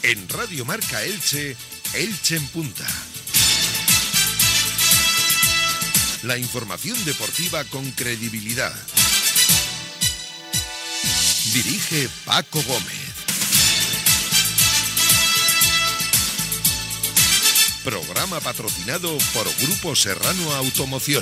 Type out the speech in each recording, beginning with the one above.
En Radio Marca Elche, Elche en Punta. La información deportiva con credibilidad. Dirige Paco Gómez. Programa patrocinado por Grupo Serrano Automoción.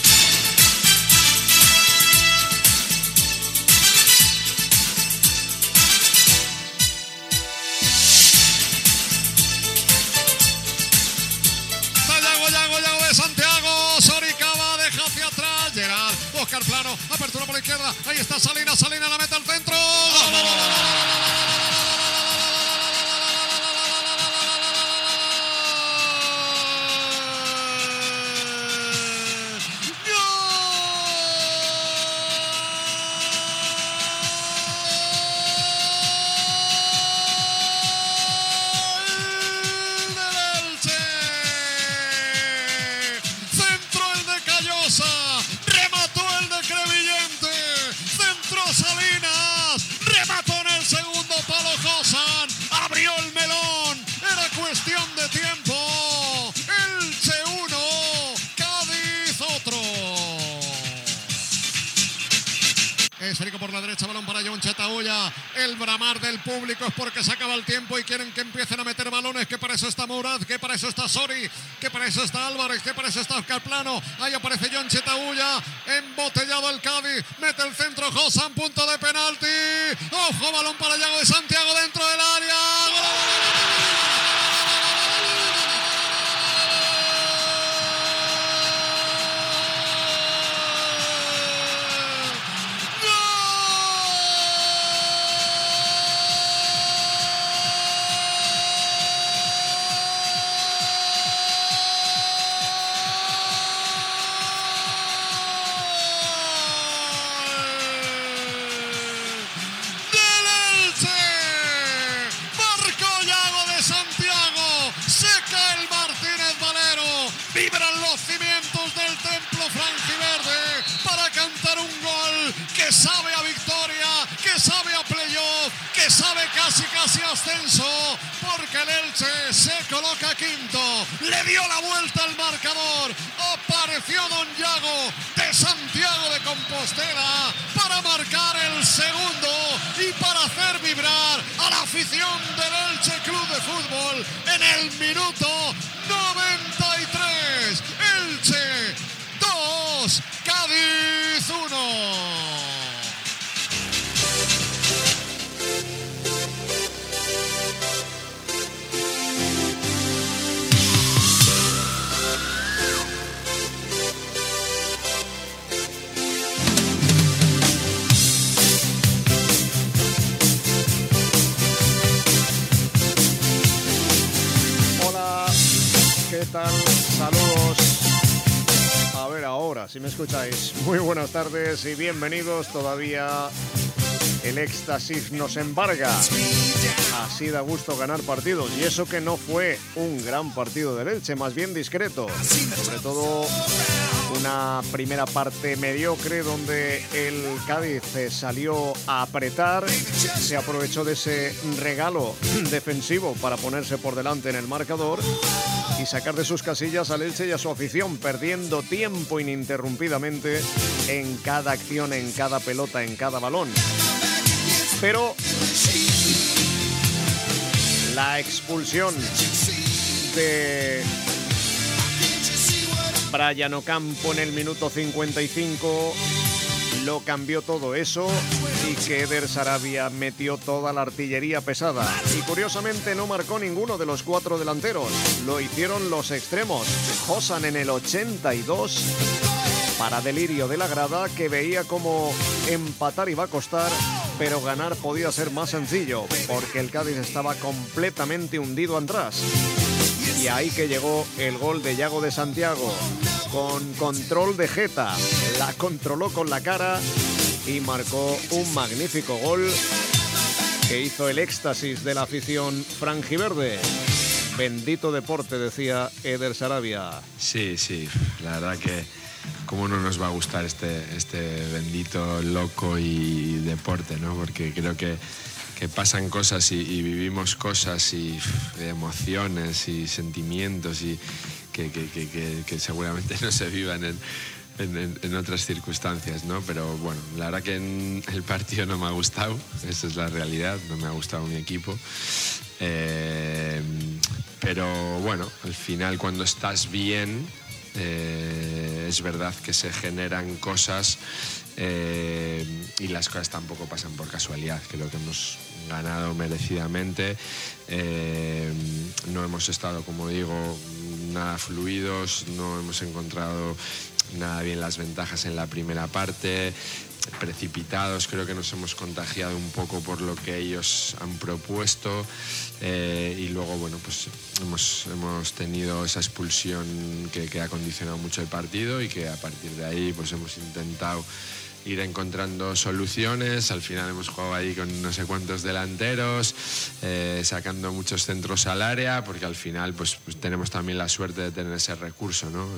Yago de Santiago, Soricaba deja hacia atrás, Gerard, Óscar Plano, apertura por la izquierda, ahí está Salinas, la mete al centro. Esférico por la derecha, balón para John Chetauya. El bramar del público es porque se acaba el tiempo y quieren que empiecen a meter balones. Que para eso está Mourad, que para eso está Sori, que para eso está Álvarez, que para eso está Óscar Plano. Ahí aparece John Chetauya, embotellado el Cádiz, mete el centro Josan, punto de penalti. Ojo, balón para Yago de Santiago dentro del área. Vibran los cimientos del templo franjiverde para cantar un gol que sabe a victoria, que sabe a playoff, que sabe casi ascenso, porque el Elche se coloca quinto, le dio la vuelta al marcador, apareció Don Yago de Santiago de Compostela para marcar el segundo y para hacer vibrar a la afición del Elche Club de Fútbol en el minuto 93. Elche 2, Cádiz 1. ¿Qué tal? Saludos. A ver ahora, si me escucháis. Muy buenas tardes y bienvenidos. Todavía el éxtasis nos embarga. Así da gusto ganar partidos. Y eso que no fue un gran partido del Elche, más bien discreto. Sobre todo una primera parte mediocre donde el Cádiz salió a apretar, se aprovechó de ese regalo defensivo para ponerse por delante en el marcador y sacar de sus casillas al Elche y a su afición, perdiendo tiempo ininterrumpidamente en cada acción, en cada pelota, en cada balón. Pero la expulsión de Brian Ocampo en el minuto 55 lo cambió todo eso, y que Eder Sarabia metió toda la artillería pesada. Y curiosamente no marcó ninguno de los cuatro delanteros, lo hicieron los extremos. Josan en el 82, para delirio de la grada, que veía como empatar iba a costar, pero ganar podía ser más sencillo, porque el Cádiz estaba completamente hundido atrás. Y ahí que llegó el gol de Yago de Santiago, con control de jeta, la controló con la cara y marcó un magnífico gol que hizo el éxtasis de la afición franjiverde. Bendito deporte, decía Eder Sarabia. Sí, la verdad que cómo no nos va a gustar este bendito loco y deporte, ¿no? Porque creo que pasan cosas y vivimos cosas y emociones y sentimientos y que seguramente no se vivan en otras circunstancias, ¿no? Pero bueno, la verdad que el partido no me ha gustado, esa es la realidad, no me ha gustado mi equipo. Pero bueno, al final cuando estás bien, es verdad que se generan cosas y las cosas tampoco pasan por casualidad. Creo que hemos ganado merecidamente, no hemos estado, como digo, nada fluidos, no hemos encontrado nada bien las ventajas en la primera parte, precipitados, creo que nos hemos contagiado un poco por lo que ellos han propuesto, y luego bueno, pues hemos tenido esa expulsión que ha condicionado mucho el partido y que a partir de ahí pues hemos intentado ir encontrando soluciones. Al final hemos jugado ahí con no sé cuántos delanteros, sacando muchos centros al área, porque al final pues tenemos también la suerte de tener ese recurso, ¿no?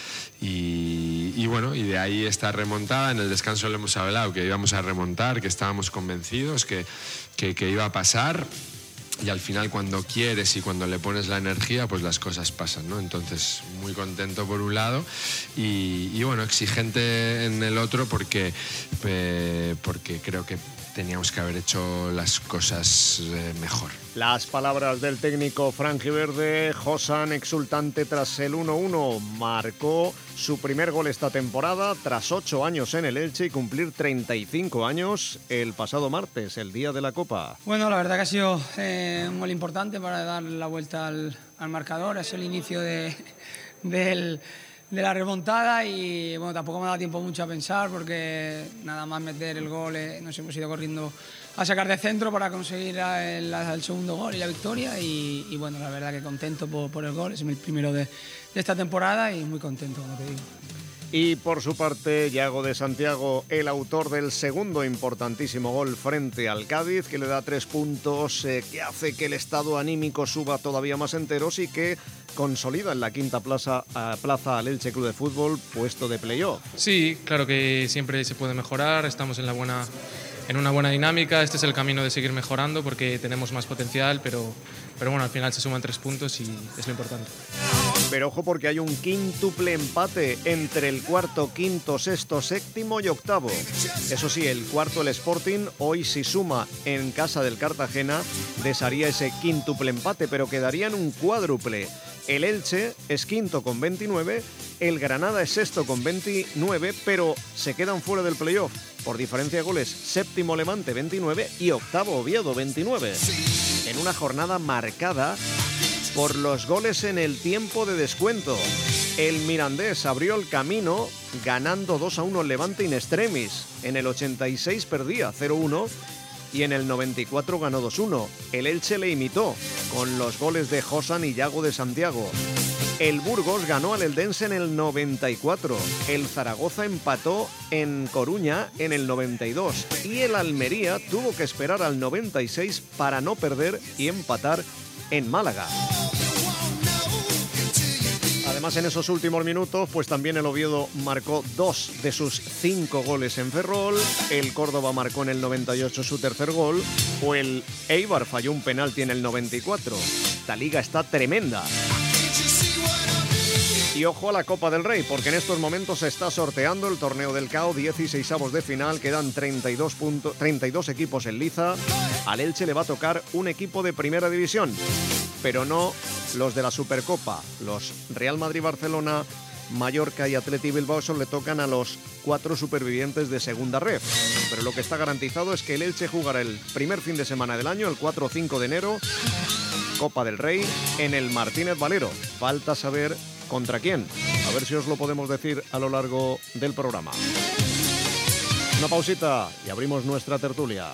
Y bueno, y de ahí esta remontada. En el descanso le hemos hablado que íbamos a remontar, que estábamos convencidos que iba a pasar. Y al final cuando quieres y cuando le pones la energía, pues las cosas pasan, ¿no? Entonces, muy contento por un lado y bueno, exigente en el otro porque creo que teníamos que haber hecho las cosas mejor. Las palabras del técnico franjiverde. Josan, exultante tras el 1-1, marcó su primer gol esta temporada tras 8 años en el Elche y cumplir 35 años el pasado martes, el día de la Copa. Bueno, la verdad que ha sido un gol importante para dar la vuelta al marcador. Es el inicio de la remontada y bueno, tampoco me ha dado tiempo mucho a pensar porque nada más meter el gol nos hemos ido corriendo a sacar de centro para conseguir el segundo gol y la victoria y bueno, la verdad que contento por el gol, es el primero de esta temporada y muy contento, como te digo. Y por su parte, Yago de Santiago, el autor del segundo importantísimo gol frente al Cádiz, que le da 3 puntos, que hace que el estado anímico suba todavía más enteros y que consolida en la quinta plaza al Elche Club de Fútbol, puesto de playoff. Sí, claro que siempre se puede mejorar, estamos en una buena dinámica, este es el camino de seguir mejorando porque tenemos más potencial, pero bueno, al final se suman 3 puntos y es lo importante. Pero ojo porque hay un quíntuple empate entre el cuarto, quinto, sexto, séptimo y octavo. Eso sí, el cuarto, el Sporting, hoy si suma en casa del Cartagena, desharía ese quíntuple empate, pero quedaría en un cuádruple. El Elche es quinto con 29, el Granada es sexto con 29, pero se quedan fuera del playoff por diferencia de goles. Séptimo Levante 29 y octavo Oviedo 29. En una jornada marcada por los goles en el tiempo de descuento. El Mirandés abrió el camino ganando 2-1 al Levante in extremis. En el 86 perdía 0-1 y en el 94 ganó 2-1. El Elche le imitó con los goles de Josan y Yago de Santiago. El Burgos ganó al Eldense en el 94. El Zaragoza empató en Coruña en el 92. Y el Almería tuvo que esperar al 96 para no perder y empatar en Málaga. Además, en esos últimos minutos, pues también el Oviedo marcó 2 de sus 5 goles en Ferrol, el Córdoba marcó en el 98 su tercer gol, o el Eibar falló un penalti en el 94. Esta liga está tremenda. Y ojo a la Copa del Rey, porque en estos momentos se está sorteando el torneo del CAO, 16avos de final, quedan 32 equipos en liza. Al Elche le va a tocar un equipo de primera división, pero no los de la Supercopa. Los Real Madrid-Barcelona, Mallorca y Atleti Bilbao son le tocan a los 4 supervivientes de segunda ref. Pero lo que está garantizado es que el Elche jugará el primer fin de semana del año, el 4 o 5 de enero, Copa del Rey, en el Martínez Valero. Falta saber contra quién. A ver si os lo podemos decir a lo largo del programa. Una pausita y abrimos nuestra tertulia.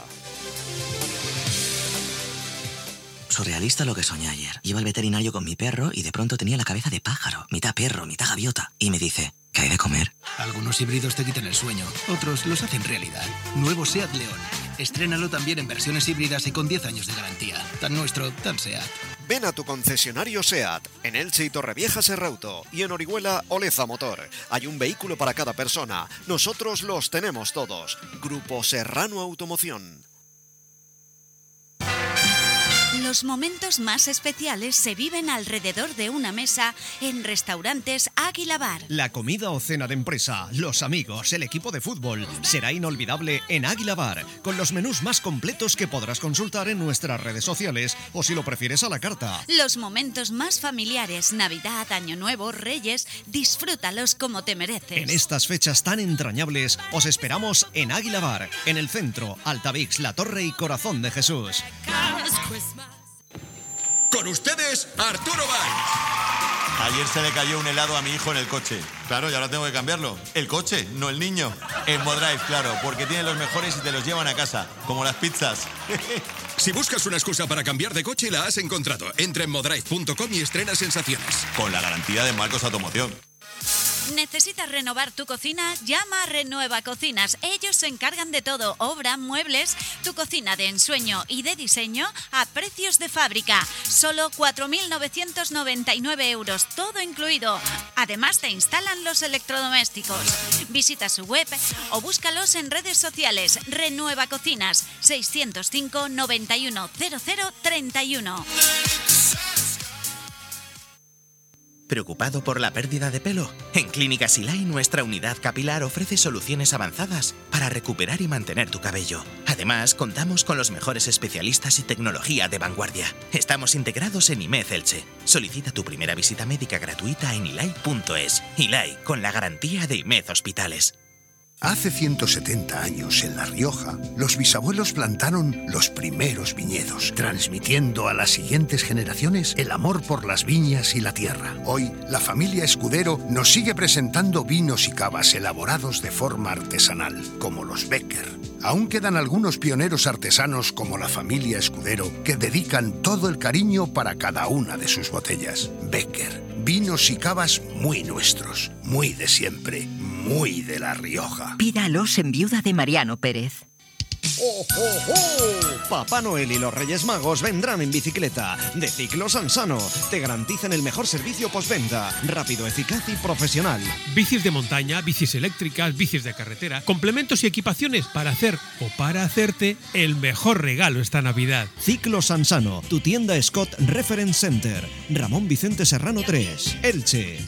Surrealista lo que soñé ayer. Iba al veterinario con mi perro y de pronto tenía la cabeza de pájaro, mitad perro, mitad gaviota. Y me dice, ¿qué hay de comer? Algunos híbridos te quitan el sueño, otros los hacen realidad. Nuevo SEAT León. Estrénalo también en versiones híbridas y con 10 años de garantía. Tan nuestro, tan SEAT. Ven a tu concesionario SEAT, en Elche y Torrevieja Serrauto, y en Orihuela Oleza Motor. Hay un vehículo para cada persona. Nosotros los tenemos todos. Grupo Serrano Automoción. Los momentos más especiales se viven alrededor de una mesa en restaurantes Águila Bar. La comida o cena de empresa, los amigos, el equipo de fútbol será inolvidable en Águila Bar, con los menús más completos que podrás consultar en nuestras redes sociales o si lo prefieres a la carta. Los momentos más familiares, Navidad, Año Nuevo, Reyes, disfrútalos como te mereces. En estas fechas tan entrañables os esperamos en Águila Bar, en el centro, Altavix, La Torre y Corazón de Jesús. Con ustedes, Arturo Valls. Ayer se le cayó un helado a mi hijo en el coche. Claro, y ahora tengo que cambiarlo. El coche, no el niño. En Modrive, claro, porque tienen los mejores y te los llevan a casa, como las pizzas. Si buscas una excusa para cambiar de coche, la has encontrado. Entra en modrive.com y estrena sensaciones. Con la garantía de Marcos Automoción. ¿Necesitas renovar tu cocina? Llama a Renueva Cocinas. Ellos se encargan de todo, obra, muebles, tu cocina de ensueño y de diseño a precios de fábrica. Solo 4.999 euros, todo incluido. Además te instalan los electrodomésticos. Visita su web o búscalos en redes sociales. Renueva Cocinas, 605 91 00 31. ¿Preocupado por la pérdida de pelo? En Clínica Silay nuestra unidad capilar ofrece soluciones avanzadas para recuperar y mantener tu cabello. Además, contamos con los mejores especialistas y tecnología de vanguardia. Estamos integrados en IMED Elche. Solicita tu primera visita médica gratuita en ilay.es. Ilay, con la garantía de IMED Hospitales. Hace 170 años, en La Rioja, los bisabuelos plantaron los primeros viñedos, transmitiendo a las siguientes generaciones el amor por las viñas y la tierra. Hoy, la familia Escudero nos sigue presentando vinos y cavas elaborados de forma artesanal, como los Becker. Aún quedan algunos pioneros artesanos como la familia Escudero que dedican todo el cariño para cada una de sus botellas. Becker, vinos y cavas muy nuestros, muy de siempre, muy de La Rioja. Pídalos en Viuda de Mariano Pérez. ¡Oh, oh, oh! Papá Noel y los Reyes Magos vendrán en bicicleta de Ciclos Ansano. Te garantizan el mejor servicio postventa, rápido, eficaz y profesional. Bicis de montaña, bicis eléctricas, bicis de carretera, complementos y equipaciones para hacer o para hacerte el mejor regalo esta Navidad. Ciclos Ansano, tu tienda Scott Reference Center, Ramón Vicente Serrano 3, Elche.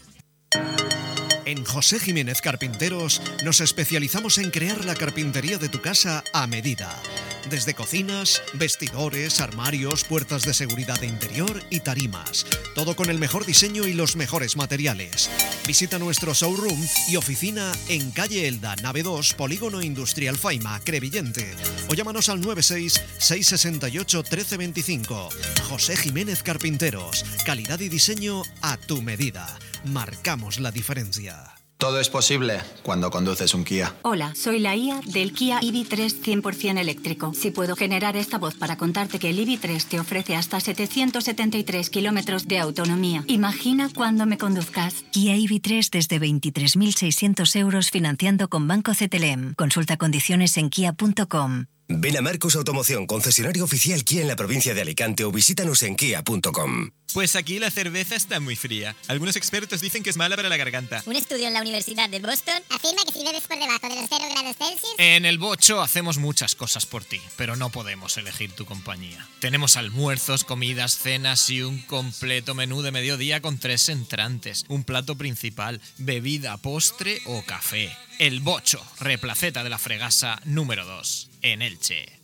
En José Jiménez Carpinteros nos especializamos en crear la carpintería de tu casa a medida. Desde cocinas, vestidores, armarios, puertas de seguridad de interior y tarimas. Todo con el mejor diseño y los mejores materiales. Visita nuestro showroom y oficina en calle Elda, nave 2, Polígono Industrial Faima, Crevillente. O llámanos al 96-668-1325. José Jiménez Carpinteros. Calidad y diseño a tu medida. Marcamos la diferencia. Todo es posible cuando conduces un Kia. Hola, soy la IA del Kia EV3 100% eléctrico. Si puedo generar esta voz para contarte que el EV3 te ofrece hasta 773 kilómetros de autonomía. Imagina cuando me conduzcas. Kia EV3 desde 23.600 euros financiando con Banco CTLM. Consulta condiciones en kia.com. Ven a Marcos Automoción, concesionario oficial Kia en la provincia de Alicante o visítanos en kia.com. Pues aquí la cerveza está muy fría. Algunos expertos dicen que es mala para la garganta. Un estudio en la Universidad de Boston afirma que si bebes por debajo de los 0 grados Celsius... En el Bocho hacemos muchas cosas por ti, pero no podemos elegir tu compañía. Tenemos almuerzos, comidas, cenas y un completo menú de mediodía con 3 entrantes, un plato principal, bebida, postre o café. El Bocho, Replaceta de la Fregasa número 2, en Elche.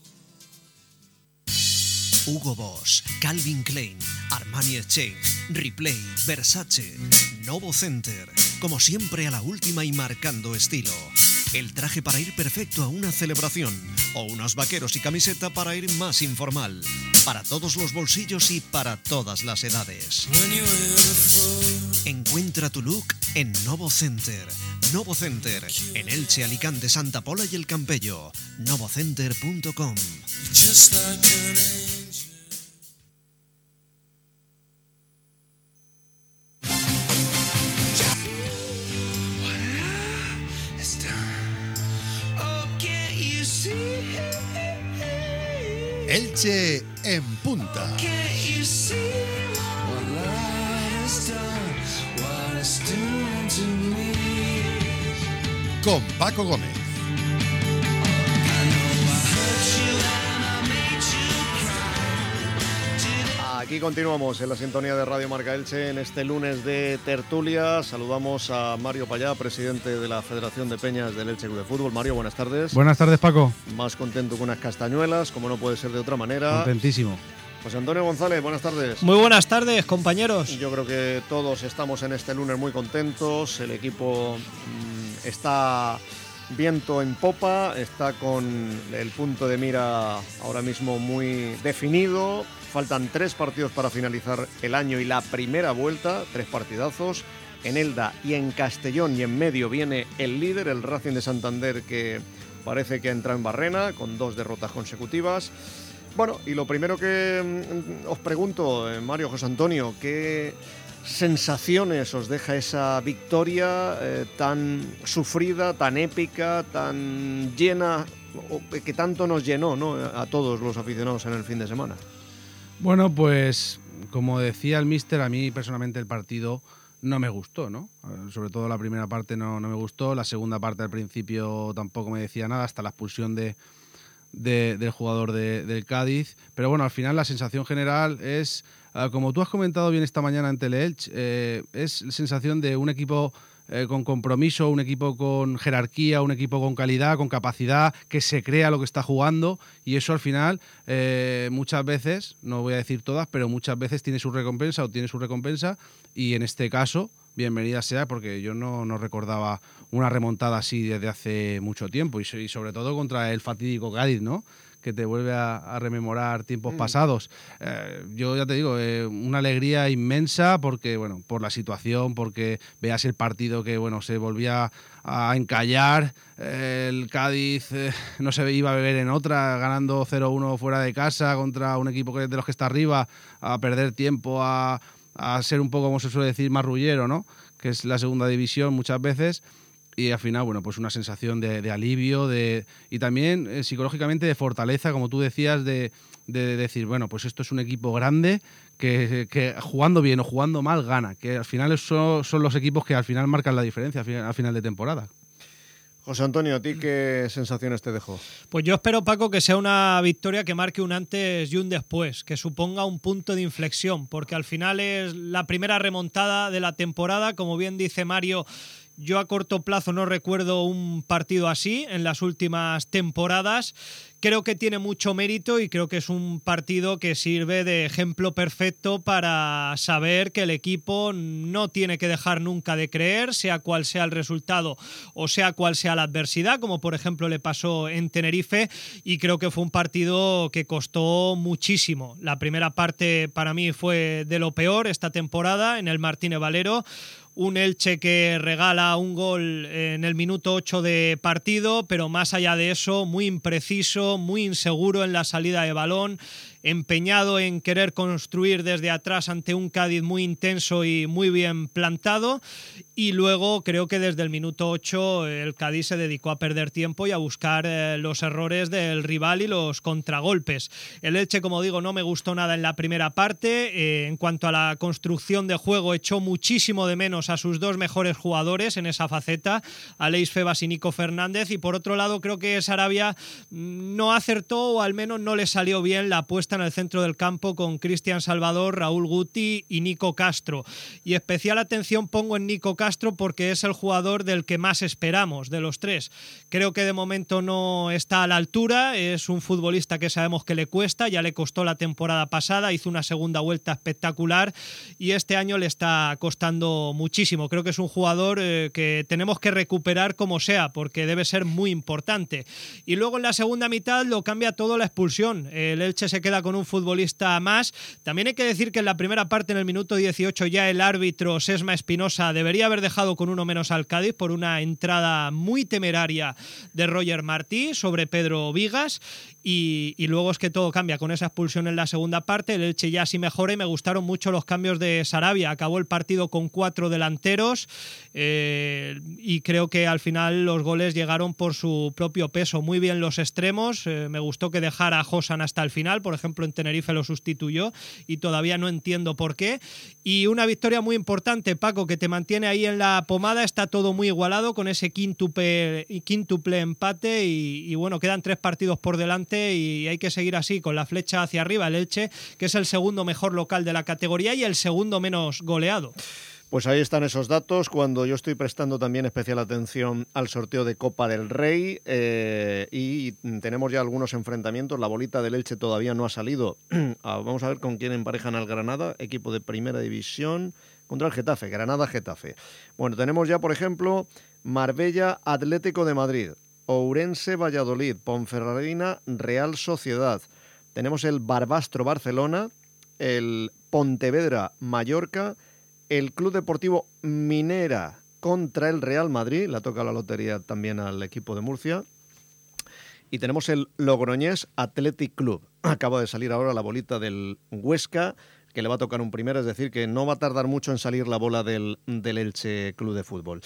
Hugo Boss, Calvin Klein, Armani Exchange, Replay, Versace, Novo Center. Como siempre a la última y marcando estilo. El traje para ir perfecto a una celebración. O unos vaqueros y camiseta para ir más informal. Para todos los bolsillos y para todas las edades. Encuentra tu look en Novo Center. Novo Center, en Elche, Alicante, Santa Pola y El Campello. novocenter.com. Elche en punta. Con Paco Gómez. Aquí continuamos en la sintonía de Radio Marca Elche en este lunes de tertulia. Saludamos a Mario Payá, presidente de la Federación de Peñas del Elche Club de Fútbol. Mario, buenas tardes. Buenas tardes, Paco. Más contento que unas castañuelas, como no puede ser de otra manera. Contentísimo. José Antonio González, buenas tardes. Muy buenas tardes, compañeros. Yo creo que todos estamos en este lunes muy contentos. El equipo está viento en popa, está con el punto de mira ahora mismo muy definido. Faltan 3 partidos para finalizar el año y la primera vuelta, 3 partidazos. En Elda y en Castellón y en medio viene el líder, el Racing de Santander, que parece que ha entrado en barrena con 2 derrotas consecutivas. Bueno, y lo primero que os pregunto, Mario, José Antonio, ¿qué sensaciones os deja esa victoria tan sufrida, tan épica, tan llena, que tanto nos llenó, ¿no?, a todos los aficionados en el fin de semana? Bueno, pues como decía el míster, a mí personalmente el partido no me gustó, ¿no? Sobre todo la primera parte no me gustó, la segunda parte al principio tampoco me decía nada, hasta la expulsión del jugador del Cádiz. Pero bueno, al final la sensación general es, como tú has comentado bien esta mañana en Teleelch, es la sensación de un equipo con compromiso, un equipo con jerarquía, un equipo con calidad, con capacidad, que se crea lo que está jugando, y eso al final muchas veces, no voy a decir todas, pero muchas veces tiene su recompensa, y en este caso bienvenida sea, porque yo no recordaba una remontada así desde hace mucho tiempo, y sobre todo contra el fatídico Cádiz, ¿no?, que te vuelve a rememorar tiempos pasados. Yo ya te digo, una alegría inmensa porque, bueno, por la situación, porque veas el partido que, bueno, se volvía a encallar, el Cádiz no se iba a beber en otra, ganando 0-1 fuera de casa contra un equipo de los que está arriba, a perder tiempo, a ser un poco, como se suele decir, marrullero, ¿no?, que es la segunda división muchas veces. Y al final, bueno, pues una sensación de alivio y también psicológicamente de fortaleza, como tú decías, de decir, bueno, pues esto es un equipo grande que jugando bien o jugando mal gana, que al final son los equipos que al final marcan la diferencia al final de temporada. José Antonio, ¿a ti qué sensaciones te dejó? Pues yo espero, Paco, que sea una victoria que marque un antes y un después, que suponga un punto de inflexión, porque al final es la primera remontada de la temporada, como bien dice Mario. Yo a corto plazo no recuerdo un partido así en las últimas temporadas. Creo que tiene mucho mérito y creo que es un partido que sirve de ejemplo perfecto para saber que el equipo no tiene que dejar nunca de creer, sea cual sea el resultado o sea cual sea la adversidad, como por ejemplo le pasó en Tenerife, y creo que fue un partido que costó muchísimo. La primera parte para mí fue de lo peor esta temporada en el Martínez Valero. Un Elche que regala un gol en el minuto 8 de partido, pero más allá de eso, muy impreciso, muy inseguro en la salida de balón, empeñado en querer construir desde atrás ante un Cádiz muy intenso y muy bien plantado. Y luego creo que desde el minuto 8 el Cádiz se dedicó a perder tiempo y a buscar los errores del rival y los contragolpes. El Elche, como digo, no me gustó nada en la primera parte. En cuanto a la construcción de juego, echó muchísimo de menos a sus 2 mejores jugadores en esa faceta, Aleix Febas y Nico Fernández. Y por otro lado, creo que Sarabia no acertó, o al menos no le salió bien la apuesta en el centro del campo con Cristian Salvador, Raúl Guti y Nico Castro. Y especial atención pongo en Nico Castro porque es el jugador del que más esperamos de los 3. Creo que de momento no está a la altura, es un futbolista que sabemos que le cuesta, ya le costó la temporada pasada, hizo una segunda vuelta espectacular y este año le está costando muchísimo. Creo que es un jugador que tenemos que recuperar como sea, porque debe ser muy importante. Y luego en la segunda mitad lo cambia todo la expulsión. El Elche se queda con un futbolista más. También hay que decir que en la primera parte, en el minuto 18, ya el árbitro Sesma Espinosa debería haber dejado con 1 menos al Cádiz por una entrada muy temeraria de Roger Martí sobre Pedro Vigas. Y luego es que todo cambia con esa expulsión en la segunda parte. El Elche ya sí mejora y me gustaron mucho los cambios de Sarabia. Acabó el partido con 4 delanteros y creo que al final los goles llegaron por su propio peso. Muy bien los extremos. Me gustó que dejara a Josan hasta el final, por ejemplo, ejemplo, en Tenerife lo sustituyó y todavía no entiendo por qué. Y una victoria muy importante, Paco, que te mantiene ahí en la pomada. Está todo muy igualado con ese quíntuple empate y bueno, quedan 3 partidos por delante y hay que seguir así, con la flecha hacia arriba. El Elche, que es el segundo mejor local de la categoría y el segundo menos goleado. Pues ahí están esos datos, cuando yo estoy prestando también especial atención al sorteo de Copa del Rey y tenemos ya algunos enfrentamientos. La bolita del Elche todavía no ha salido. Vamos a ver con quién emparejan al Granada, equipo de primera división, contra el Getafe, Granada-Getafe. Bueno, tenemos ya, por ejemplo, Marbella-Atlético de Madrid, Ourense-Valladolid, Ponferradina-Real Sociedad. Tenemos el Barbastro-Barcelona, el Pontevedra-Mallorca, el Club Deportivo Minera contra el Real Madrid, le ha tocado la lotería también al equipo de Murcia, y tenemos el Logroñés Athletic Club. Acaba de salir ahora la bolita del Huesca, que le va a tocar un primero, es decir, que no va a tardar mucho en salir la bola del Elche Club de Fútbol.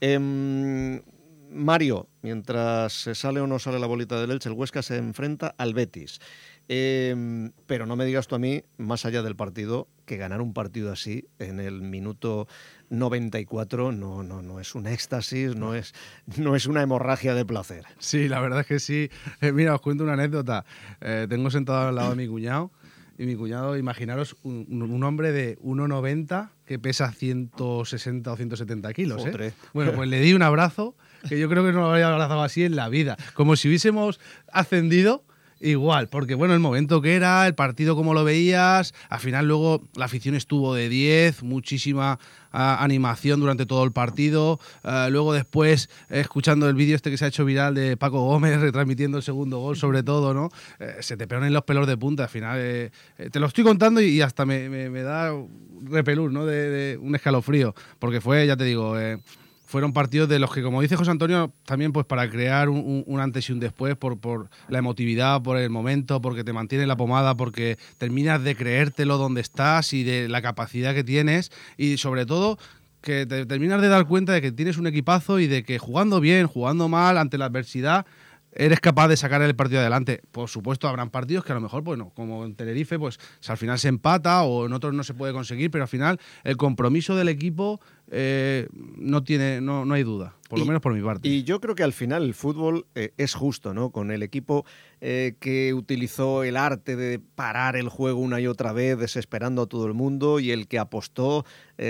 Mario, mientras se sale o no sale la bolita del Elche, el Huesca se enfrenta al Betis. Pero no me digas tú a mí, más allá del partido, que ganar un partido así en el minuto 94 no es un éxtasis, no es una hemorragia de placer. Sí, la verdad es que sí. Mira, os cuento una anécdota. Tengo sentado al lado de mi cuñado, y mi cuñado, imaginaros, un hombre de 1,90 que pesa 160 o 170 kilos. Bueno, pues le di un abrazo, que yo creo que no lo habría abrazado así en la vida. Como si hubiésemos ascendido. Igual, porque bueno, el momento que era, el partido como lo veías, al final luego la afición estuvo de 10, muchísima animación durante todo el partido, luego después escuchando el vídeo este que se ha hecho viral de Paco Gómez retransmitiendo el segundo gol sobre todo, ¿no? Se te ponen los pelos de punta, al final te lo estoy contando y hasta me da repelús, ¿no? De un escalofrío, porque fue, ya te digo, fueron partidos de los que, como dice José Antonio, también pues para crear un antes y un después por la emotividad, por el momento, porque te mantiene la pomada, porque terminas de creértelo donde estás y de la capacidad que tienes y sobre todo que te terminas de dar cuenta de que tienes un equipazo y de que jugando bien, jugando mal, ante la adversidad, eres capaz de sacar el partido adelante. Por supuesto, habrán partidos que a lo mejor, bueno, como en Tenerife, pues al final se empata o en otros no se puede conseguir, pero al final el compromiso del equipo no hay duda, por lo menos por mi parte. Y yo creo que al final el fútbol es justo, ¿no? Con el equipo que utilizó el arte de parar el juego una y otra vez, desesperando a todo el mundo, y el que apostó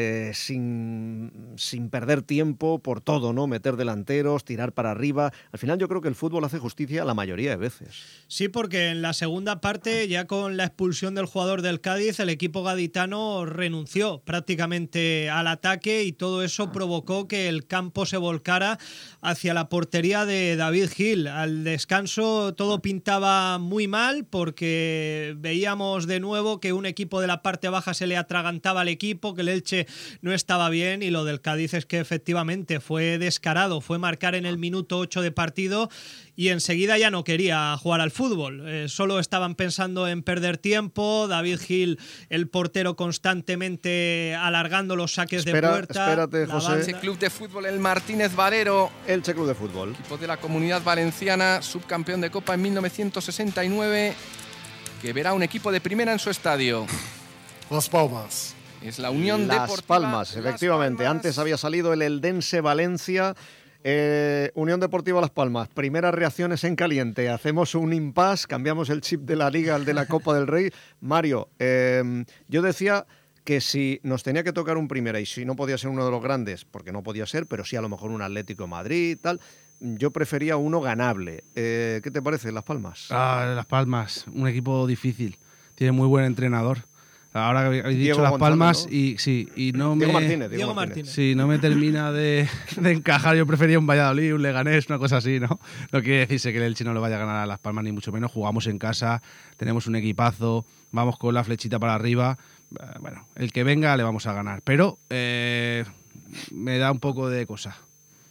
sin perder tiempo por todo, ¿no? Meter delanteros, tirar para arriba. Al final yo creo que el fútbol hace justicia la mayoría de veces. Sí, porque en la segunda parte, ya con la expulsión del jugador del Cádiz, el equipo gaditano renunció prácticamente al ataque y todo eso provocó que el campo se volcara hacia la portería de David Gil. Al descanso todo pintaba muy mal porque veíamos de nuevo que un equipo de la parte baja se le atragantaba al equipo, que el Elche no estaba bien, y lo del Cádiz es que efectivamente fue descarado, fue marcar en el minuto 8 de partido y enseguida ya no quería jugar al fútbol. Solo estaban pensando en perder tiempo. David Gil, el portero, constantemente alargando los saques de puerta. Espérate, José. Elche Club de Fútbol, el Martínez Valero. Elche Club de Fútbol. Equipo de la Comunidad Valenciana, subcampeón de Copa en 1969, que verá un equipo de primera en su estadio. Las Palmas. Es la Unión Las Deportiva Palmas, efectivamente. Las Palmas. Antes había salido el Eldense Valencia. Unión Deportiva Las Palmas, primeras reacciones en caliente. Hacemos un impasse, cambiamos el chip de la Liga al de la Copa del Rey. Mario, yo decía que si nos tenía que tocar un primera y si no podía ser uno de los grandes, porque no podía ser, pero sí a lo mejor un Atlético de Madrid y tal, yo prefería uno ganable. ¿Qué te parece, Las Palmas? Las Palmas, un equipo difícil, tiene muy buen entrenador. Ahora habéis dicho Diego Las González, Palmas, ¿no? y sí, y no Diego me... Martínez. Diego Martínez. Sí, no me termina de encajar. Yo prefería un Valladolid, un Leganés, una cosa así, ¿no? No quiere decirse que el Elche no le vaya a ganar a Las Palmas, ni mucho menos. Jugamos en casa, tenemos un equipazo, vamos con la flechita para arriba. Bueno, el que venga le vamos a ganar. Pero me da un poco de cosa.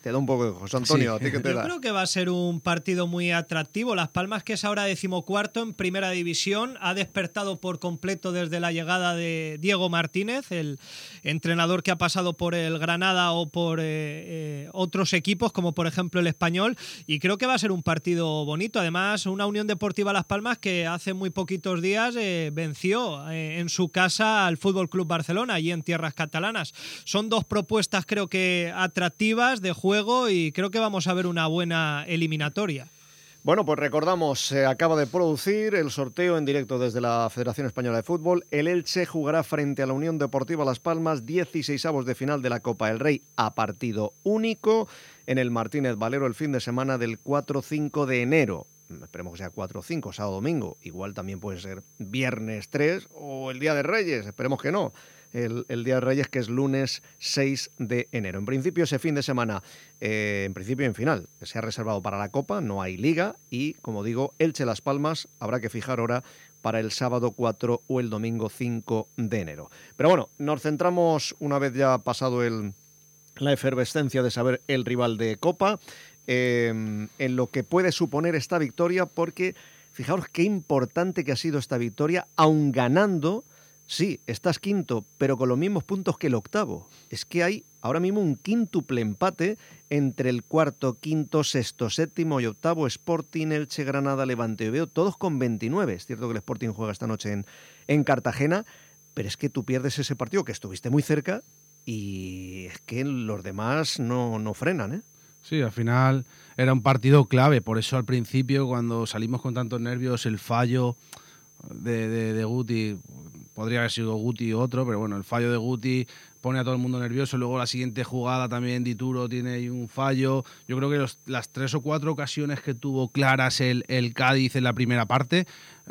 Te da un poco de José Antonio, ¿a ti qué te da? Yo creo que va a ser un partido muy atractivo. Las Palmas, que es ahora 14º en Primera División, ha despertado por completo desde la llegada de Diego Martínez, el entrenador que ha pasado por el Granada o por otros equipos, como por ejemplo el Español, y creo que va a ser un partido bonito. Además, una Unión Deportiva Las Palmas que hace muy poquitos días venció en su casa al Fútbol Club Barcelona, allí en tierras catalanas. Son dos propuestas, creo que atractivas de juego, y creo que vamos a ver una buena eliminatoria. Bueno, pues recordamos, se acaba de producir el sorteo en directo desde la Federación Española de Fútbol. El Elche jugará frente a la Unión Deportiva Las Palmas 16avos de final de la Copa del Rey a partido único en el Martínez Valero el fin de semana del 4-5 de enero. Esperemos que sea 4-5, sábado-domingo. Igual también puede ser viernes 3 o el Día de Reyes, esperemos que no. El Día de Reyes, que es lunes 6 de enero. En principio, ese fin de semana, en principio y en final, se ha reservado para la Copa, no hay Liga y, como digo, Elche-Las Palmas habrá que fijar hora para el sábado 4 o el domingo 5 de enero. Pero bueno, nos centramos, una vez ya pasado la efervescencia de saber el rival de Copa, en lo que puede suponer esta victoria, porque fijaos qué importante que ha sido esta victoria, aun ganando. Sí, estás quinto, pero con los mismos puntos que el octavo. Es que hay ahora mismo un quíntuple empate entre el cuarto, quinto, sexto, séptimo y octavo. Sporting, Elche, Granada, Levante y Oviedo, todos con 29. Es cierto que el Sporting juega esta noche en Cartagena, pero es que tú pierdes ese partido que estuviste muy cerca y es que los demás no frenan, ¿eh? Sí, al final era un partido clave, por eso al principio, cuando salimos con tantos nervios, el fallo de Guti, podría haber sido Guti u otro, pero bueno, el fallo de Guti pone a todo el mundo nervioso. Luego la siguiente jugada también Dituro tiene ahí un fallo. Yo creo que las 3 o 4 ocasiones que tuvo claras el Cádiz en la primera parte,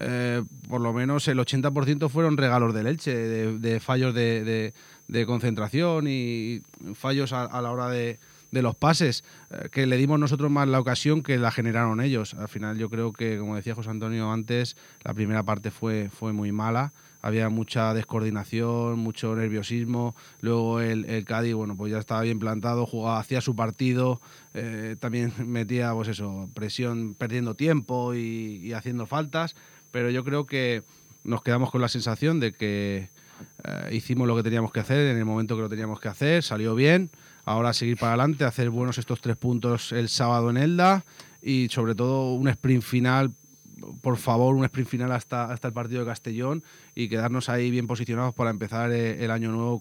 por lo menos el 80% fueron regalos del Elche, de fallos de concentración y fallos a la hora de los pases, que le dimos nosotros más la ocasión que la generaron ellos. Al final yo creo que, como decía José Antonio antes, la primera parte fue muy mala, había mucha descoordinación, mucho nerviosismo. Luego el Cádiz, bueno, pues ya estaba bien plantado, jugaba, hacía su partido, también metía, pues eso, presión, perdiendo tiempo y haciendo faltas, pero yo creo que nos quedamos con la sensación de que hicimos lo que teníamos que hacer en el momento que lo teníamos que hacer, salió bien. Ahora seguir para adelante, hacer buenos estos 3 puntos el sábado en Elda y sobre todo un sprint final, por favor, un sprint final hasta el partido de Castellón y quedarnos ahí bien posicionados para empezar el año nuevo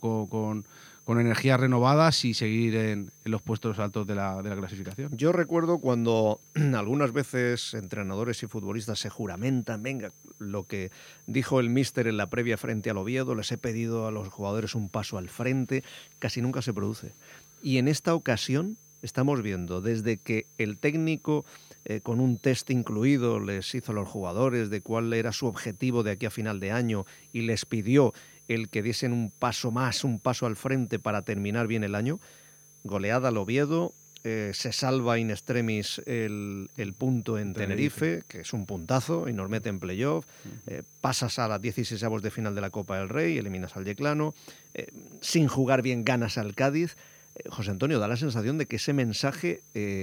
con energías renovadas y seguir en los puestos altos de la clasificación. Yo recuerdo cuando algunas veces entrenadores y futbolistas se juramentan, venga, lo que dijo el míster en la previa frente al Oviedo, les he pedido a los jugadores un paso al frente, casi nunca se produce. Y en esta ocasión estamos viendo, desde que el técnico con un test incluido les hizo a los jugadores de cuál era su objetivo de aquí a final de año y les pidió el que diesen un paso más, un paso al frente para terminar bien el año, goleada al Oviedo, se salva in extremis el punto en Tenerife, que es un puntazo y nos mete en playoff, pasas a las 16avos de final de la Copa del Rey, eliminas al Yeclano, sin jugar bien ganas al Cádiz. José Antonio, da la sensación de que ese mensaje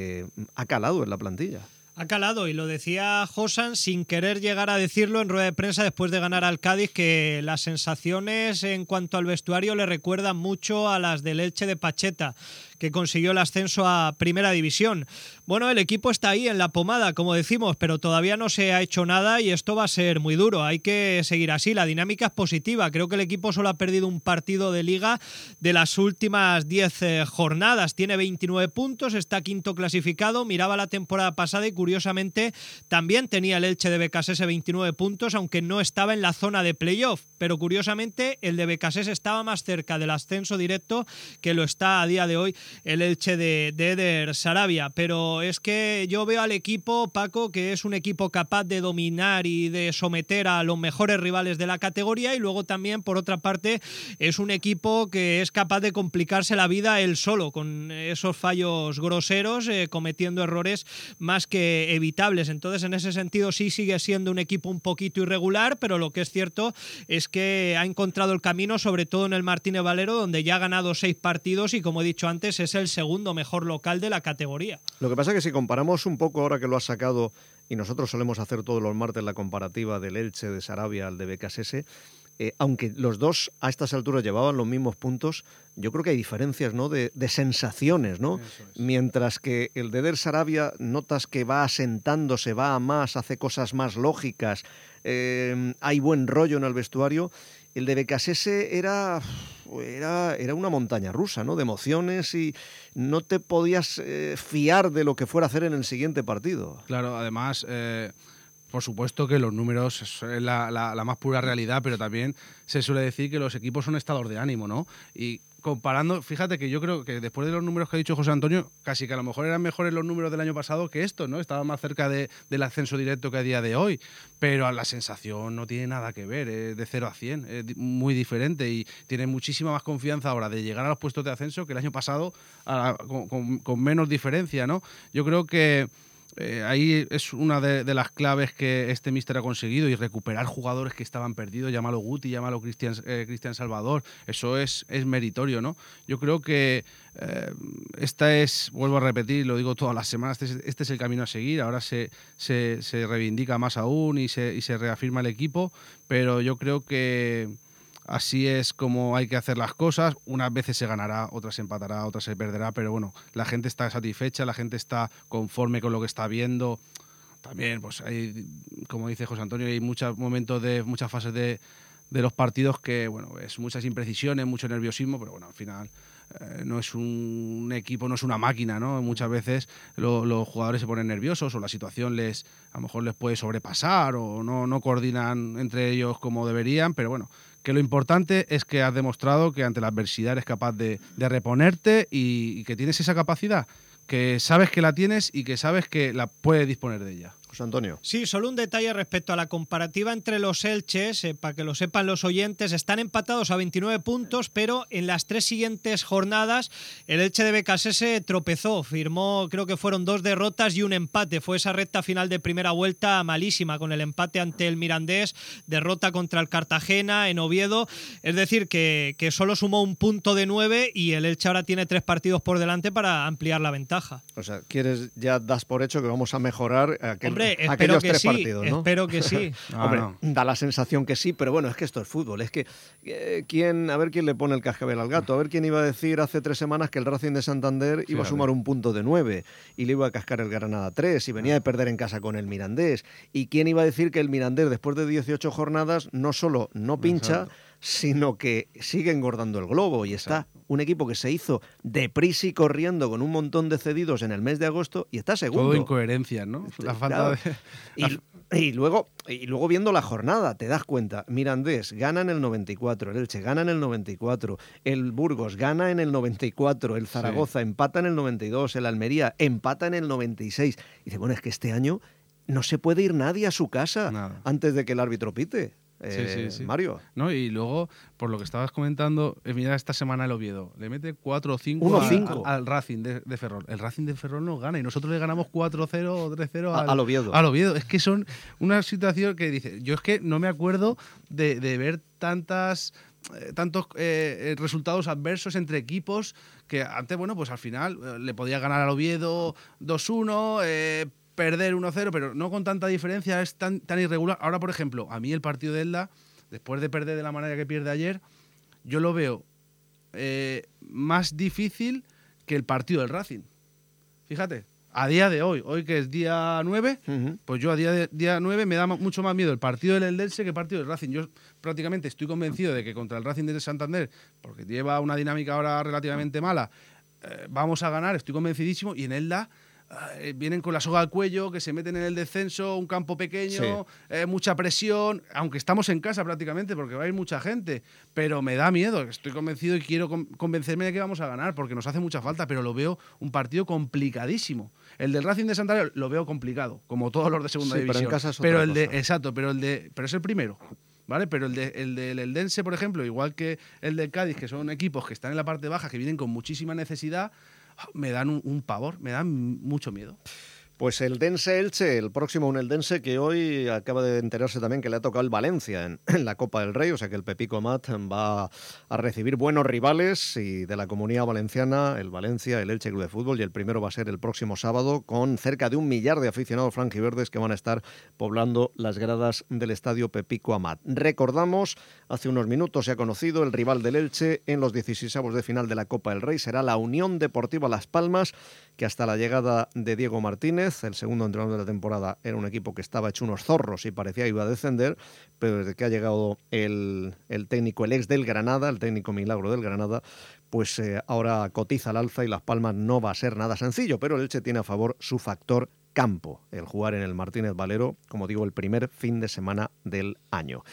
ha calado en la plantilla. Ha calado, y lo decía Josan sin querer llegar a decirlo en rueda de prensa después de ganar al Cádiz, que las sensaciones en cuanto al vestuario le recuerdan mucho a las del Elche de Pacheta, que consiguió el ascenso a Primera División. Bueno, el equipo está ahí en la pomada, como decimos, pero todavía no se ha hecho nada y esto va a ser muy duro. Hay que seguir así, la dinámica es positiva. Creo que el equipo solo ha perdido un partido de Liga de las últimas 10 jornadas. Tiene 29 puntos, está quinto clasificado. Miraba la temporada pasada y curiosamente también tenía el Elche de Becasese 29 puntos, aunque no estaba en la zona de playoff. Pero curiosamente el de Becasese estaba más cerca del ascenso directo que lo está a día de hoy el Elche de Eder Sarabia. Pero es que yo veo al equipo, Paco, que es un equipo capaz de dominar y de someter a los mejores rivales de la categoría, y luego también, por otra parte, es un equipo que es capaz de complicarse la vida él solo, con esos fallos groseros, cometiendo errores más que evitables. Entonces, en ese sentido, sí sigue siendo un equipo un poquito irregular, pero lo que es cierto es que ha encontrado el camino, sobre todo en el Martínez Valero, donde ya ha ganado 6 partidos y, como he dicho antes, es el segundo mejor local de la categoría. Lo que pasa es que si comparamos un poco, ahora que lo has sacado, y nosotros solemos hacer todos los martes la comparativa del Elche de Sarabia al de BKSS, aunque los dos a estas alturas llevaban los mismos puntos, yo creo que hay diferencias, ¿no?, de sensaciones, ¿no? Mientras que el de Eder Sarabia notas que va asentándose, va a más, hace cosas más lógicas, hay buen rollo en el vestuario. El de BKSS era una montaña rusa, ¿no?, de emociones, y no te podías fiar de lo que fuera a hacer en el siguiente partido. Claro, además, por supuesto que los números es la más pura realidad, pero también se suele decir que los equipos son estados de ánimo, ¿no? Y comparando, fíjate que yo creo que después de los números que ha dicho José Antonio, casi que a lo mejor eran mejores los números del año pasado que estos, ¿no? Estaba más cerca del ascenso directo que a día de hoy, pero la sensación no tiene nada que ver, es de 0 a 100, es muy diferente y tiene muchísima más confianza ahora de llegar a los puestos de ascenso que el año pasado con menos diferencia, ¿no? Yo creo que ahí es una de las claves que este míster ha conseguido, y recuperar jugadores que estaban perdidos, llámalo Guti, llámalo Cristian Salvador, eso es meritorio, ¿no? Yo creo que vuelvo a repetir, lo digo todas las semanas, este es el camino a seguir. Ahora se reivindica más aún y se reafirma el equipo, pero yo creo que así es como hay que hacer las cosas. Unas veces se ganará, otras se empatará, otras se perderá, pero bueno, la gente está satisfecha, la gente está conforme con lo que está viendo. También, pues hay, como dice José Antonio, hay muchos momentos muchas fases de los partidos que, bueno, es muchas imprecisiones, mucho nerviosismo, pero bueno, al final no es un equipo, no es una máquina, ¿no? Muchas veces los jugadores se ponen nerviosos, o la situación a lo mejor les puede sobrepasar, o no coordinan entre ellos como deberían, pero bueno, que lo importante es que has demostrado que ante la adversidad eres capaz de reponerte y que tienes esa capacidad, que sabes que la tienes y que sabes que la puedes disponer de ella. José Antonio. Sí, solo un detalle respecto a la comparativa entre los Elches, para que lo sepan los oyentes, están empatados a 29 puntos, pero en las 3 siguientes jornadas el Elche de BKSS tropezó, firmó, creo que fueron 2 derrotas y un empate. Fue esa recta final de primera vuelta malísima, con el empate ante el Mirandés, derrota contra el Cartagena en Oviedo, es decir, que solo sumó un punto de 9 y el Elche ahora tiene 3 partidos por delante para ampliar la ventaja. O sea, ya das por hecho que vamos a mejorar aquellos 3 partidos, ¿no? Espero que sí. Hombre, da la sensación que sí, pero bueno, es que esto es fútbol. Es que a ver quién le pone el cascabel al gato. A ver quién iba a decir hace 3 semanas que el Racing de Santander iba a sumar un punto de 9 y le iba a cascar el Granada 3 y venía de perder en casa con el Mirandés. Y quién iba a decir que el Mirandés, después de 18 jornadas, no solo no pincha, sino que sigue engordando el globo, y está un equipo que se hizo deprisa y corriendo con un montón de cedidos en el mes de agosto y está segundo. Todo incoherencias, ¿no? La falta Y luego viendo la jornada te das cuenta, Mirandés gana en el 94, el Elche gana en el 94, el Burgos gana en el 94, el Zaragoza empata en el 92, el Almería empata en el 96. Y dice, bueno, es que este año no se puede ir nadie a su casa antes de que el árbitro pite. Sí. Mario. ¿No? Y luego, por lo que estabas comentando, mira esta semana el Oviedo, le mete 4 o 5 al Racing de Ferrol. El Racing de Ferrol nos gana y nosotros le ganamos 4-0 o 3-0 al Oviedo. Al Oviedo. Es que son una situación que dice, yo es que no me acuerdo de ver tantos resultados adversos entre equipos, que antes, bueno, pues al final le podía ganar al Oviedo 2-1, perder 1-0, pero no con tanta diferencia, es tan irregular. Ahora, por ejemplo, a mí el partido de Elda, después de perder de la manera que pierde ayer, yo lo veo más difícil que el partido del Racing. Fíjate, a día de hoy que es día 9, pues yo a día 9 me da mucho más miedo el partido del Eldense que el partido del Racing. Yo prácticamente estoy convencido de que contra el Racing de Santander, porque lleva una dinámica ahora relativamente mala, vamos a ganar, estoy convencidísimo, y en Elda vienen con la soga al cuello, que se meten en el descenso, un campo pequeño, mucha presión, aunque estamos en casa prácticamente porque va a ir mucha gente, pero me da miedo, estoy convencido y quiero convencerme de que vamos a ganar porque nos hace mucha falta, pero lo veo un partido complicadísimo. El del Racing de Santander lo veo complicado, como todos los de segunda división. Pero en casa es pero otra cosa. Exacto, pero es el primero. ¿Vale? Pero el del Eldense, por ejemplo, igual que el del Cádiz, que son equipos que están en la parte baja, que vienen con muchísima necesidad, me dan un pavor, me dan mucho miedo. Pues el Dense Elche, el próximo un Eldense que hoy acaba de enterarse también que le ha tocado el Valencia en la Copa del Rey, o sea que el Pepico Amat va a recibir buenos rivales y de la Comunidad Valenciana, el Valencia, el Elche Club de Fútbol, y el primero va a ser el próximo sábado con cerca de 1 millar de aficionados franjiverdes que van a estar poblando las gradas del estadio Pepico Amat. Recordamos, hace unos minutos se ha conocido el rival del Elche en los 16avos de final de la Copa del Rey, será la Unión Deportiva Las Palmas, que hasta la llegada de Diego Martínez, el segundo entrenador de la temporada, era un equipo que estaba hecho unos zorros y parecía iba a descender, pero desde que ha llegado el técnico, el ex del Granada, el técnico milagro del Granada, pues ahora cotiza al alza y Las Palmas no va a ser nada sencillo, pero el Elche tiene a favor su factor campo, el jugar en el Martínez Valero, como digo, el primer fin de semana del año.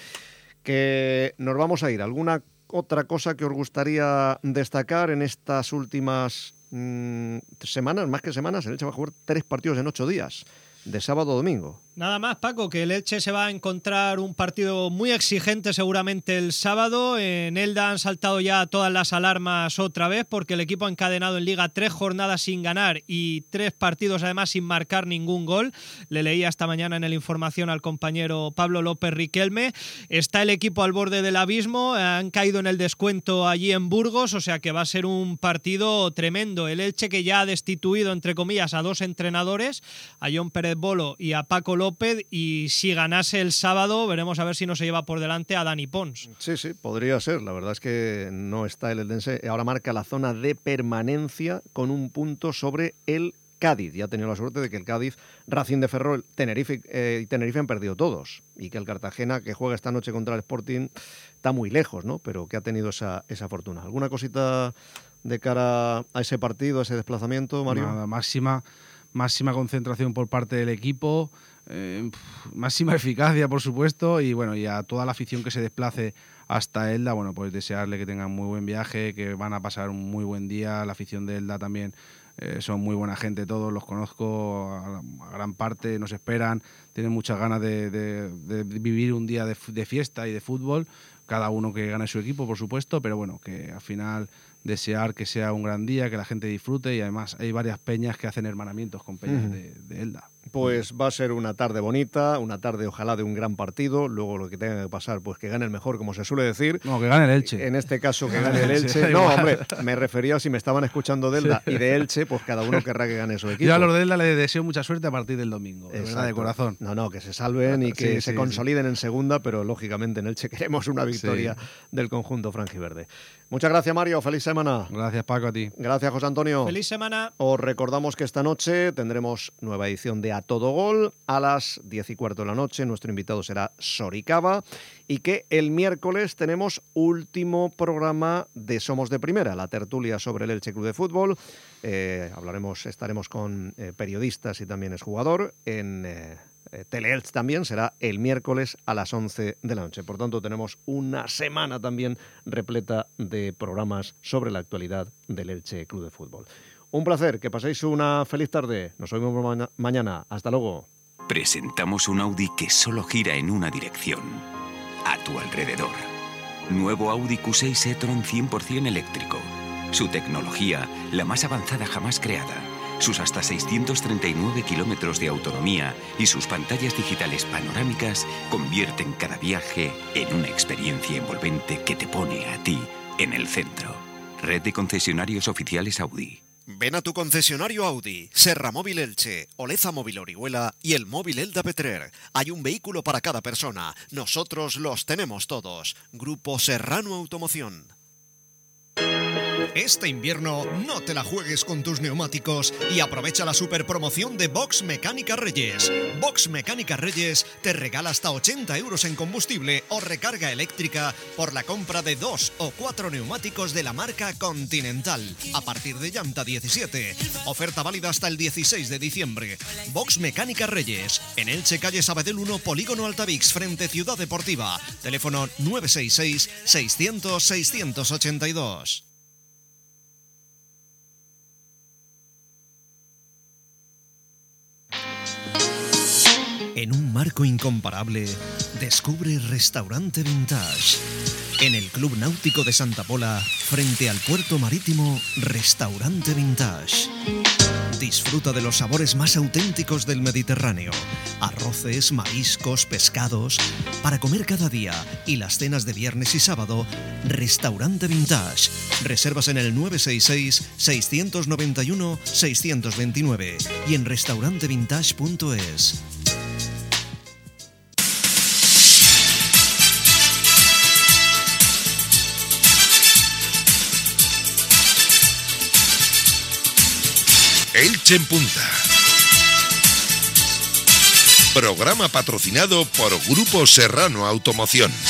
Que nos vamos a ir. ¿Alguna otra cosa que os gustaría destacar en estas últimas semanas? Más que semanas, el Elche va a jugar 3 partidos en 8 días, de sábado a domingo. Nada más, Paco, que el Elche se va a encontrar un partido muy exigente seguramente el sábado. En Elda han saltado ya todas las alarmas otra vez porque el equipo ha encadenado en Liga 3 jornadas sin ganar y 3 partidos además sin marcar ningún gol. Le leía esta mañana en el Información al compañero Pablo López Riquelme. Está el equipo al borde del abismo, han caído en el descuento allí en Burgos, o sea que va a ser un partido tremendo. El Elche que ya ha destituido, entre comillas, a 2 entrenadores, a John Pérez Bolo y a Paco López, y si ganase el sábado veremos a ver si no se lleva por delante a Dani Pons. Sí, podría ser. La verdad es que no está el Eldense. Ahora marca la zona de permanencia con 1 punto sobre el Cádiz. Ya ha tenido la suerte de que el Cádiz, Racing de Ferrol, Tenerife y Tenerife han perdido todos. Y que el Cartagena, que juega esta noche contra el Sporting, está muy lejos, ¿no? Pero que ha tenido esa fortuna. ¿Alguna cosita de cara a ese partido, a ese desplazamiento, Mario? Nada, máxima concentración por parte del equipo, máxima eficacia, por supuesto, y bueno, y a toda la afición que se desplace hasta Elda, bueno, pues desearle que tengan muy buen viaje, que van a pasar un muy buen día. La afición de Elda también son muy buena gente, todos los conozco, a gran parte nos esperan, tienen muchas ganas de vivir un día de fiesta y de fútbol, cada uno que gane su equipo, por supuesto, pero bueno, que al final desear que sea un gran día, que la gente disfrute, y además hay varias peñas que hacen hermanamientos con peñas de Elda. Pues va a ser una tarde bonita, una tarde ojalá de un gran partido. Luego lo que tenga que pasar, pues que gane el mejor, como se suele decir. No, que gane el Elche. En este caso, que gane el Elche. No, hombre, me refería, si me estaban escuchando de Elda y de Elche, pues cada uno querrá que gane su equipo. Yo a los de Elda les deseo mucha suerte a partir del domingo, de verdad, de corazón. No, que se salven y que se consoliden en segunda, pero lógicamente en Elche queremos una victoria del conjunto franjiverde. Muchas gracias, Mario. Feliz semana. Gracias, Paco, a ti. Gracias, José Antonio. Feliz semana. Os recordamos que esta noche tendremos nueva edición de A Todo Gol a las 10:15 de la noche. Nuestro invitado será Soricaba, y que el miércoles tenemos último programa de Somos de Primera, la tertulia sobre el Elche Club de Fútbol. Estaremos con periodistas y también es jugador en Teleelch también, será el miércoles a las 11 de la noche. Por tanto, tenemos una semana también repleta de programas sobre la actualidad del Elche Club de Fútbol. Un placer, que paséis una feliz tarde. Nos vemos mañana. Hasta luego. Presentamos un Audi que solo gira en una dirección, a tu alrededor. Nuevo Audi Q6 e-tron 100% eléctrico. Su tecnología, la más avanzada jamás creada. Sus hasta 639 kilómetros de autonomía y sus pantallas digitales panorámicas convierten cada viaje en una experiencia envolvente que te pone a ti en el centro. Red de concesionarios oficiales Audi. Ven a tu concesionario Audi, Serra Móvil Elche, Oleza Móvil Orihuela y el Móvil Elda Petrer. Hay un vehículo para cada persona. Nosotros los tenemos todos. Grupo Serrano Automoción. Este invierno no te la juegues con tus neumáticos y aprovecha la super promoción de Box Mecánica Reyes. Box Mecánica Reyes te regala hasta 80 euros en combustible o recarga eléctrica por la compra de 2 o 4 neumáticos de la marca Continental a partir de llanta 17. Oferta válida hasta el 16 de diciembre. Box Mecánica Reyes, en Elche, calle Sabadell 1, Polígono Altavix, frente Ciudad Deportiva. Teléfono 966 600 682. En un marco incomparable, descubre Restaurante Vintage. En el Club Náutico de Santa Pola, frente al puerto marítimo, Restaurante Vintage. Disfruta de los sabores más auténticos del Mediterráneo. Arroces, mariscos, pescados. Para comer cada día y las cenas de viernes y sábado, Restaurante Vintage. Reservas en el 966-691-629 y en restaurantevintage.es. Elche en Punta. Programa patrocinado por Grupo Serrano Automoción.